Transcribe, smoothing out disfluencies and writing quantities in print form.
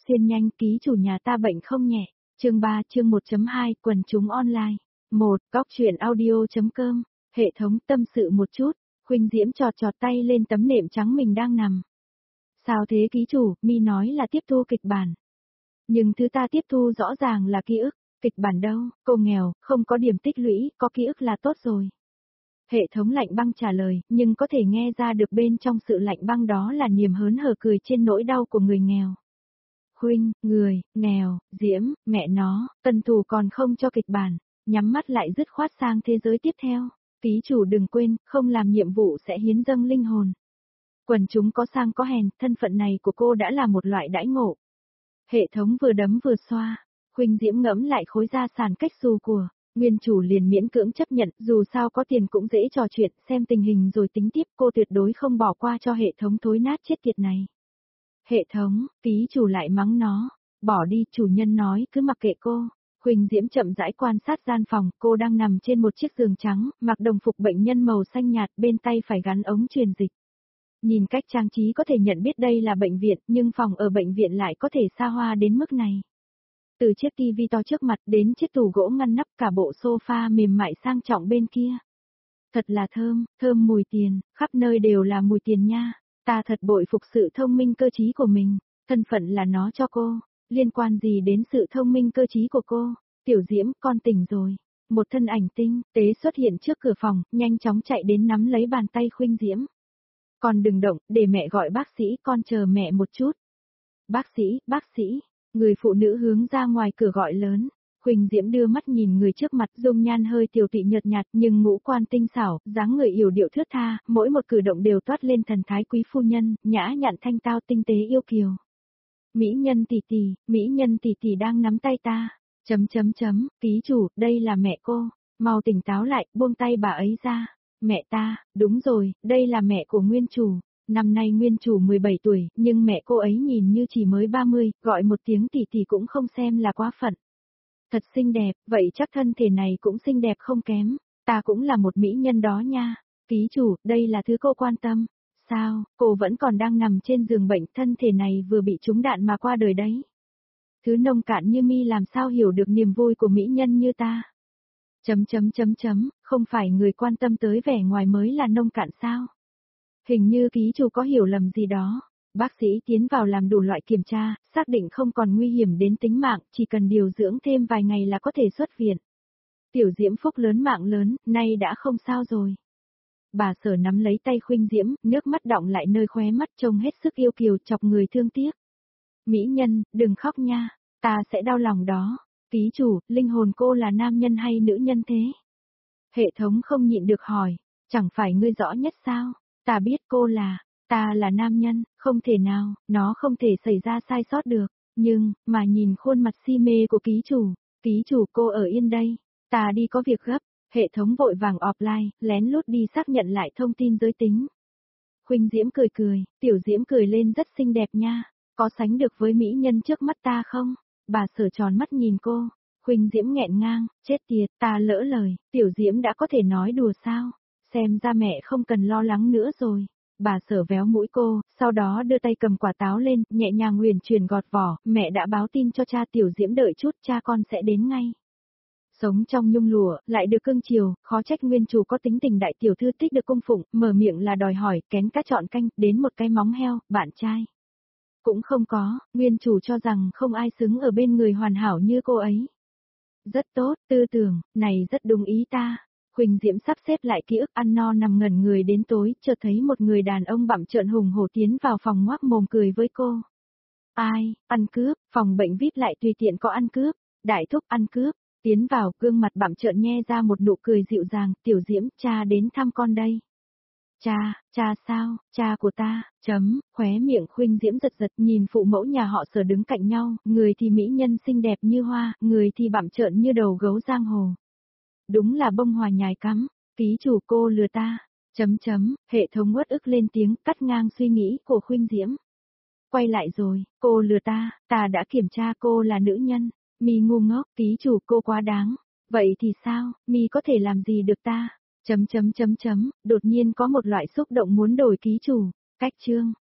Xuyên nhanh, ký chủ nhà ta bệnh không nhẹ. Chương 3 chương 1.2 quần chúng online. 1. Góc truyện audio.com. Hệ thống tâm sự một chút. Khuynh Diễm chọt chọt tay lên tấm nệm trắng mình đang nằm. Sao thế ký chủ, mi nói là tiếp thu kịch bản. Nhưng thứ ta tiếp thu rõ ràng là ký ức, kịch bản đâu, cô nghèo, không có điểm tích lũy, có ký ức là tốt rồi. Hệ thống lạnh băng trả lời, nhưng có thể nghe ra được bên trong sự lạnh băng đó là niềm hớn hở cười trên nỗi đau của người nghèo. Khuynh, người, nghèo, Diễm, mẹ nó, Tân Thủ còn không cho kịch bản, nhắm mắt lại dứt khoát sang thế giới tiếp theo. Ký chủ đừng quên, không làm nhiệm vụ sẽ hiến dâng linh hồn. Quần chúng có sang có hèn, thân phận này của cô đã là một loại đãi ngộ. Hệ thống vừa đấm vừa xoa, Khuynh Diễm ngẫm lại khối gia sản cách xù của nguyên chủ liền miễn cưỡng chấp nhận, dù sao có tiền cũng dễ trò chuyện, xem tình hình rồi tính tiếp, cô tuyệt đối không bỏ qua cho hệ thống thối nát chết tiệt này. Hệ thống, ký chủ lại mắng nó, bỏ đi, chủ nhân nói cứ mặc kệ cô. Khuynh Diễm chậm rãi quan sát gian phòng, cô đang nằm trên một chiếc giường trắng, mặc đồng phục bệnh nhân màu xanh nhạt, bên tay phải gắn ống truyền dịch. Nhìn cách trang trí có thể nhận biết đây là bệnh viện, nhưng phòng ở bệnh viện lại có thể xa hoa đến mức này. Từ chiếc tivi to trước mặt đến chiếc tủ gỗ ngăn nắp, cả bộ sofa mềm mại sang trọng bên kia. Thật là thơm, thơm mùi tiền, khắp nơi đều là mùi tiền nha. Ta thật bội phục sự thông minh cơ trí của mình, thân phận là nó cho cô, liên quan gì đến sự thông minh cơ trí của cô? Tiểu Diễm, con tỉnh rồi. Một thân ảnh tinh tế xuất hiện trước cửa phòng, nhanh chóng chạy đến nắm lấy bàn tay Khuynh Diễm. Con đừng động, để mẹ gọi bác sĩ, con chờ mẹ một chút. Bác sĩ, người phụ nữ hướng ra ngoài cửa gọi lớn. Khuynh Diễm đưa mắt nhìn người trước mặt, dung nhan hơi tiểu tụy nhợt nhạt nhưng ngũ quan tinh xảo, dáng người yểu điệu thướt tha, mỗi một cử động đều toát lên thần thái quý phu nhân, nhã nhặn thanh tao tinh tế yêu kiều. Mỹ nhân tỷ tỷ đang nắm tay ta. Ký chủ, đây là mẹ cô, mau tỉnh táo lại, buông tay bà ấy ra. Mẹ ta, đúng rồi, đây là mẹ của nguyên chủ. Năm nay nguyên chủ 17 tuổi, nhưng mẹ cô ấy nhìn như chỉ mới 30, gọi một tiếng tỷ tỷ cũng không xem là quá phận. Thật xinh đẹp, vậy chắc thân thể này cũng xinh đẹp không kém. Ta cũng là một mỹ nhân đó nha. Ký chủ, đây là thứ cô quan tâm. Sao, cô vẫn còn đang nằm trên giường bệnh, thân thể này vừa bị trúng đạn mà qua đời đấy. Thứ nông cạn như mi làm sao hiểu được niềm vui của mỹ nhân như ta. Không phải người quan tâm tới vẻ ngoài mới là nông cạn sao? Hình như ký chủ có hiểu lầm gì đó. Bác sĩ tiến vào làm đủ loại kiểm tra, xác định không còn nguy hiểm đến tính mạng, chỉ cần điều dưỡng thêm vài ngày là có thể xuất viện. Tiểu Diễm phúc lớn mạng lớn, nay đã không sao rồi. Bà Sở nắm lấy tay Khuynh Diễm, nước mắt đọng lại nơi khóe mắt, trông hết sức yêu kiều, chọc người thương tiếc. Mỹ nhân, đừng khóc nha, ta sẽ đau lòng đó. Ký chủ, linh hồn cô là nam nhân hay nữ nhân thế? Hệ thống không nhịn được hỏi, chẳng phải ngươi rõ nhất sao? Ta biết ta là nam nhân, không thể nào, nó không thể xảy ra sai sót được. Nhưng, mà nhìn khuôn mặt si mê của ký chủ cô ở yên đây, ta đi có việc gấp. Hệ thống vội vàng offline, lén lút đi xác nhận lại thông tin giới tính. Khuynh Diễm cười, Tiểu Diễm cười lên rất xinh đẹp nha, có sánh được với mỹ nhân trước mắt ta không? Bà Sở tròn mắt nhìn cô, Khuynh Diễm nghẹn ngang, chết tiệt, ta lỡ lời, Tiểu Diễm đã có thể nói đùa sao? Xem ra mẹ không cần lo lắng nữa rồi. Bà Sở véo mũi cô, sau đó đưa tay cầm quả táo lên, nhẹ nhàng uyển chuyển gọt vỏ, mẹ đã báo tin cho cha. Tiểu Diễm đợi chút, cha con sẽ đến ngay. Sống trong nhung lụa, lại được cưng chiều, khó trách nguyên chủ có tính tình đại tiểu thư thích được cung phụng, mở miệng là đòi hỏi, kén cá chọn canh, đến một cái móng heo, bạn trai. Cũng không có, nguyên chủ cho rằng không ai xứng ở bên người hoàn hảo như cô ấy. Rất tốt, tư tưởng, này rất đúng ý ta. Khuynh Diễm sắp xếp lại ký ức, ăn no nằm ngẩn người đến tối, chợt thấy một người đàn ông bặm trợn hùng hổ tiến vào phòng ngoác mồm cười với cô. Ai, ăn cướp, phòng bệnh VIP lại tùy tiện có ăn cướp, đại thúc ăn cướp, tiến vào, gương mặt bặm trợn nhe ra một nụ cười dịu dàng, Tiểu Diễm, cha đến thăm con đây. Cha sao, cha của ta, khóe miệng Khuynh Diễm giật giật nhìn phụ mẫu nhà họ Sở đứng cạnh nhau, người thì mỹ nhân xinh đẹp như hoa, người thì bặm trợn như đầu gấu giang hồ. Đúng là bông hoa nhài cắm, ký chủ cô lừa ta, hệ thống uất ức lên tiếng cắt ngang suy nghĩ của Khuynh Diễm. Quay lại rồi, cô lừa ta đã kiểm tra cô là nữ nhân, mi ngu ngốc, ký chủ cô quá đáng, vậy thì sao, mi có thể làm gì được ta, đột nhiên có một loại xúc động muốn đổi ký chủ, cách chương.